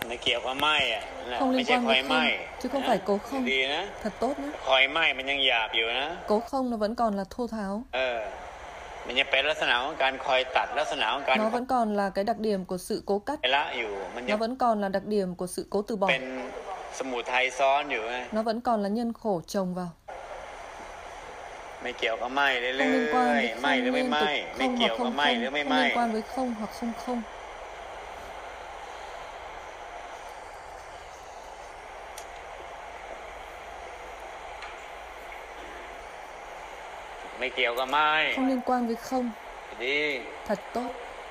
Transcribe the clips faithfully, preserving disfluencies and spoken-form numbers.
ไม่เกี่ยวกับไหม้อะ Không ไม่ liên ใช่ quan ไฟ với ไหม้ không, chứ không phải cố không. ดีนะ Thật tốt nhé. ไฟไหม้มันยังหยาบอยู่นะ Cố không nó vẫn còn là thô tháo. เออมันยังเป็นลักษณะของการคอยตัดลักษณะของการ Nó vẫn còn là cái đặc điểm của sự cố cắt. ละอยู่มันยั Nó ง vẫn còn là đặc điểm của sự cố từ bỏ. เป็นสมุทัยซ้อนอยู่ไง Nó vẫn còn là nhân khổ chồng vào. ไม่เกี่ยวกับไหม้เรื่ Không liên อ quan ย với ๆไหม้หรือ không ไม่ liên ไหม้ tục, ไม่ không เกี่ยว hoặc กับ không ไหม้หรือ không, ไม่ không ไหม้ liên quan với không hoặc không không. ไม่เกี่ยวกับไหม้ Không liên quan với không. ดี Thật tốt.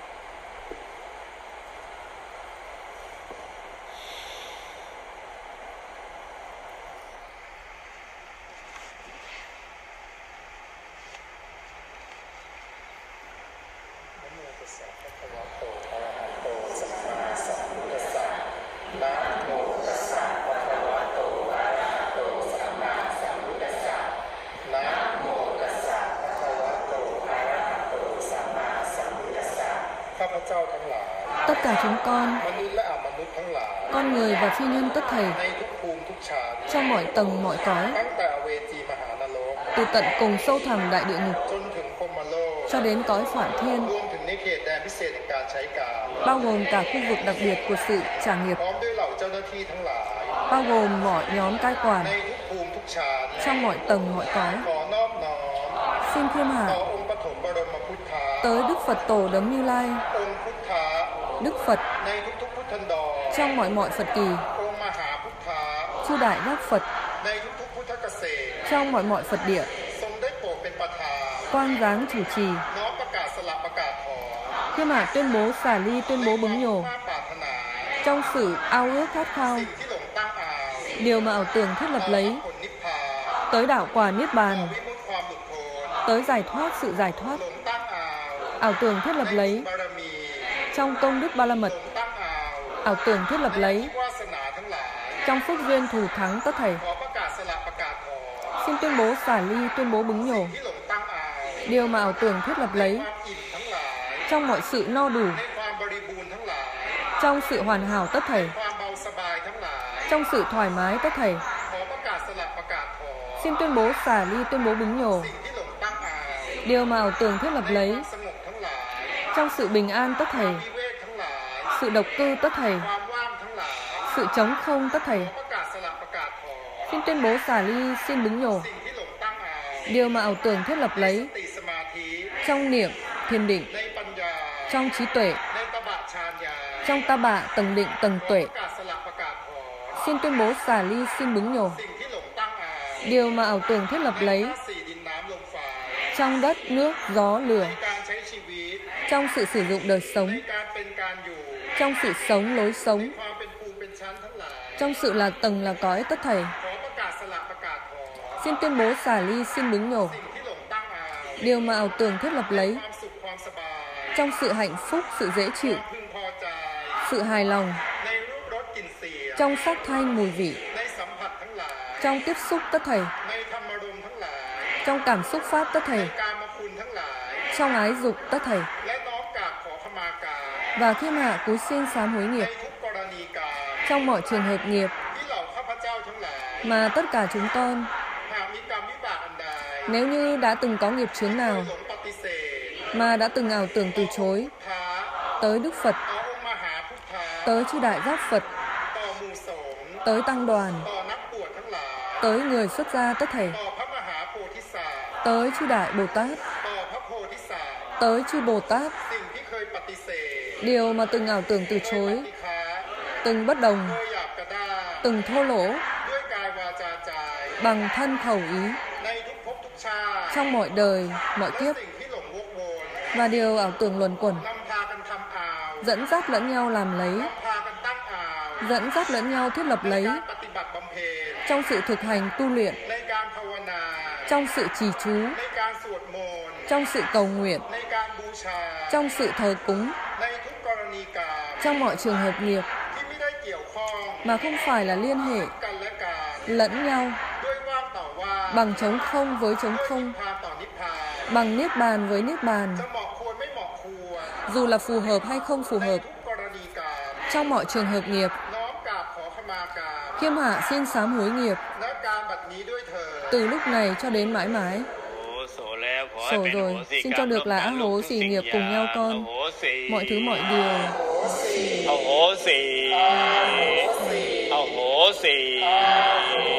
ข้าพเจ้าทั้งหลาย Tất cả chúng con, มนุษย์และอมนุษย์ทั้งหลาย con người và phi nhân tất thảy, ในทุกภูมิทุกชาติ trong mọi tầng mọi cõi, ตั้งแต่อเวจีมหานรก từ tận cùng sâu thẳm đại địa ngục จนถึงพรหมโลก cho đến cõi phạm thiên, รวมถึงในเขตแดนพิเศษแห่งการใช้การ bao gồm cả khu vực đặc biệt của sự trả nghiệp, พร้อมด้วยเหล่าเจ้าหน้าที่ทั้งหลาย bao gồm mọi nhóm cai ใน quản ทุกภูมิทุกชาติ trong mọi tầng mọi cõi. ขอนอบน้อม Xin khiêm ต่อ hạ องค์ปฐมบรมพุทธา tới Đức Phật Tổ Đấng Như Lai, องค์พุทธา Đức Phật ในทุกๆพุทธันดร trong mọi mọi Phật kỳ, องค์มหาพุทธา chư đại giác Phật ในทุกๆพุทธเกษตร trong mọi mọi Phật địa, ทรงได้โปรดเป็นประธาน quang giáng chủ trì, น้อมประกาศสละประกาศถอน khiêm hạ tuyên bố xả ly tuyên bố bứng nhổ มาปรารถนา trong sự ao ước khát khao, สิ่งที่หลงตั้งอาว điều mà ảo tưởng thiết lập lấy, ผลนิพพาน tới đạo quả niết ต่อ bàn, วิมุตติความหลุดพ้น tới giải thoát sự giải thoát, หลงตั้งอาว ảo tưởng thiết lập ใน lấy บารมี trong công đức ba la หล mật, งตั้งอาว ảo tưởng thiết lập ใน lấy วาสนาทั้งหลาย trong phước duyên thủ thắng tất thảy. ขอประกาศสละประกาศถอน Xin tuyên bố xả ly tuyên bố bứng nhổ, ที่หลงตั้งอาว điều mà ảo tưởng thiết lập ใน lấy ความอิ่มทั้งหลาย trong mọi sự no đủ, ในความบริบูรณ์ทั้งหลาย trong sự hoàn hảo tất thảy, ความเบาสบายทั้งหลาย trong sự thoải mái tất thảy. ขอประกาศสละประกาศถอน Xin tuyên bố xả ly tuyên bố bứng nhổ, สิ่งที่หลงตั้งอาว điều mà ảo tưởng thiết lập ใน lấy ความสงบทั้งหลาย trong sự bình an tất thảy, วิเวกทั้งหลาย sự độc cư tất thảy, ความว่างทั้งหลาย sự trống không tất ข thảy. อประกาศสละประกาศถอน Xin tuyên bố xả ly xin bứng nhổ, สิ่งที่หลงตั้งอาว điều mà ảo tưởng thiết lập ใน lấy สติสมาธิ trong niệm thiền định, ในปัญญา trong trí tuệ, ในตบะฌานญาณ trong ta bạ tầng định tầng ขอ tuệ. ประกาศสละประกาศถอน Xin tuyên bố xả ly xin bứng nhổ, สิ่งที่หลงตั้งอาว điều mà ảo tưởng thiết lập ใน lấy ธาตุสี่ดินน้ำลมไฟ trong đất nước gió lửa, ในการใช้ชีวิต trong sự sử dụng đời ใน sống, การเป็นการอยู่ trong sự sống lối ใน sống, ความเป็นภูมิเป็นชั้นทั้งหลาย trong sự là tầng là cõi tất thảy. ขอประกาศสละประกาศถอน Xin tuyên bố xả ly xin bứng nhổ, สิ่งที่หลงตั้งอาว điều mà ảo tưởng thiết lập lấy ความสุขความสบาย trong sự hạnh phúc, sự dễ ควา chịu, มพึงพอใจ sự hài lòng, ในรูปรสกลิ่นเสียง trong sắc thanh mùi vị, ในสัมผัสทั้งหลาย trong tiếp xúc tất thảy, ในธรรมารมณ์ทั้งหลาย trong cảm xúc pháp tất ใน thảy, การมคุณทั้งหลาย trong ái dục tất thảy, และน้อมกราบขอขมากราบ và khiêm hạ cúi xin sám hối ใน nghiệp ทุกกรณีการ trong mọi trường hợp nghiệp ที่เหล่าข้าพเจ้าทั้งหลาย mà tất cả chúng con, หากมีกรรมวิบากอันใด nếu như đã từng có nghiệp chướng เคย nào หลงปฏิเสธ mà đã từng ảo tưởng từ chối ท้า tới Đức Phật, ต่อองค์มหาพุทธา tới chư đại giác Phật, ต่อหมู่สงฆ์ tới tăng đoàn, ต่อนักบวชทั้งหลาย tới người xuất gia tất thảy, ต่อพระมหาโพธิสัตว์ tới chư đại Bồ Tát, ต่อพระโพธิสัตว์ tới chư Bồ Tát, สิ่งที่เคยปฏิเสธ điều mà từng ảo tưởng từ เคย chối, ปฏิฆา từng bất đồng, เคยหยาบกระด้าง từng thô lỗ, ด้วยกายวาจาใจ bằng thân khẩu ý, ในทุกภพทุกชาติ trong mọi đời, mọi และ kiếp, สิ่งที่หลงวกวน và điều ảo tưởng luẩn quẩn, นำพากันทำอาว dẫn dắt lẫn nhau làm lấy, นำพากันตั้งอาว dẫn dắt lẫn nhau thiết lập ใน lấy การปฏิบัติบำเพ็ญ trong sự thực hành tu luyện, ในการภาวนา trong sự trì chú, ในการสวดมนต์ trong sự cầu nguyện, ในการบูชา trong sự thờ cúng, ในทุกกรณีการ trong mọi trường hợp nghiệp ที่ไม่ได้เกี่ยวข้อง mà không phải là liên hệ กันและการ lẫn nhau ด้วยว่างต่อว่าง bằng trống không với trống ด้วยนิ không, พพานต่อนิพพาน bằng niết bàn với niết bàn, จะเหมาะควรไม่เหมาะควร dù là phù hợp hay không phù ใน hợp, ทุกกรณีการ trong mọi trường hợp nghiệp, น้อม Khiêm hạ xin sám hối nghiệp ณการบัดนี้ด้วยเธอ từ lúc này cho đến mãi mãi. โอ้โสแล้วขอให้ Sổ เป็นโห rồi, สิ xin กรร cho ม được là ร่วมกัน ác hố ทุก xỉ สิ่ง nghiệp อย่า cùng nhau ง con, อโหสิ mọi thứ mọi điều. อโหสิอโหสิ